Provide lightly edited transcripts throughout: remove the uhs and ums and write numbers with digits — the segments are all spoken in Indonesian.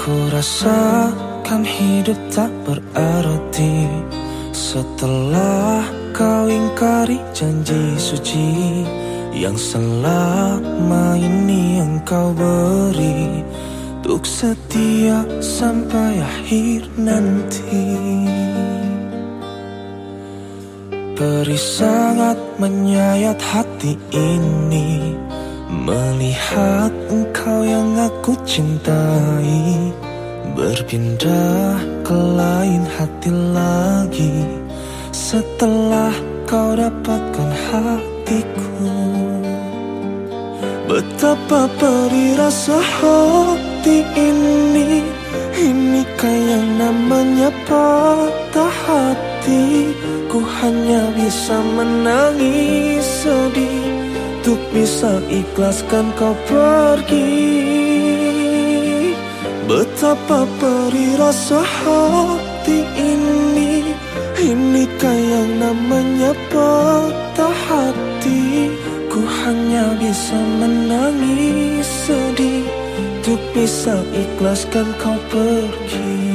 Ku rasakan hidup tak berarti setelah kau ingkari janji suci yang selama ini engkau beri untuk setia sampai akhir nanti. Perih sangat menyayat hati ini melihat engkau yang aku cintai berpindah ke lain hati lagi setelah kau dapatkan hatiku. Betapa perih rasa hati ini yang namanya patah hati. Ku hanya bisa menangis sedih untuk bisa ikhlaskan kau pergi. Betapa perih rasa hati ini yang namanya patah hati. Ku hanya bisa menangis sedih untuk bisa ikhlaskan kau pergi.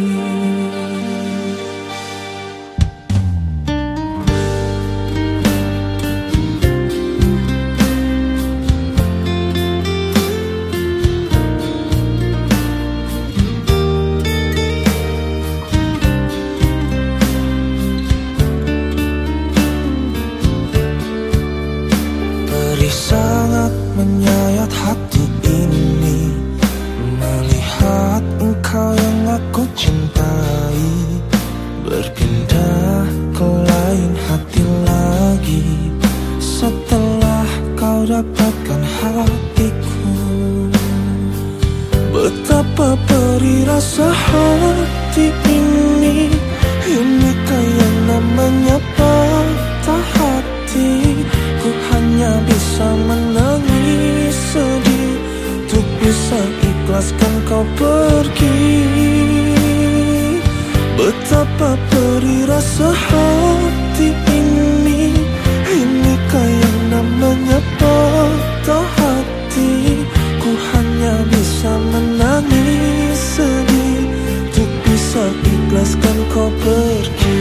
Sangat menyayat hati ini melihat engkau yang aku cintai berpindah ke lain hati lagi setelah kau dapatkan hatiku. Betapa perih rasa hati ini yang namanya patah hati. Ku hanya bisa menangis sedih untuk bisa ikhlaskan kau pergi. Betapa perih rasa hati ini yang namanya patah hati. Ku hanya bisa menangis sedih untuk bisa ikhlaskan kau pergi.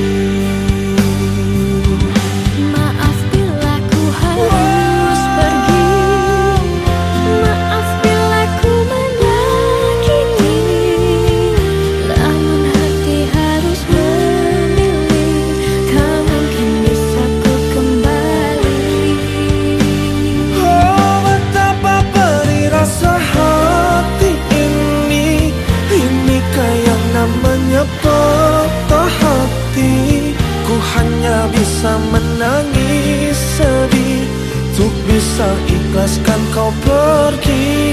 Patah hati, ku hanya bisa menangis sedih untuk bisa ikhlaskan kau pergi.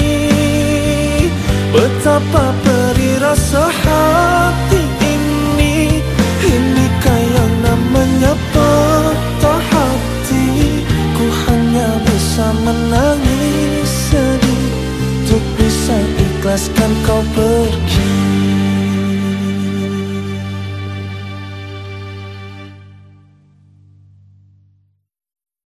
Betapa perih rasa hati ini yang namanya patah hati. Ku hanya bisa menangis sedih untuk bisa ikhlaskan kau pergi.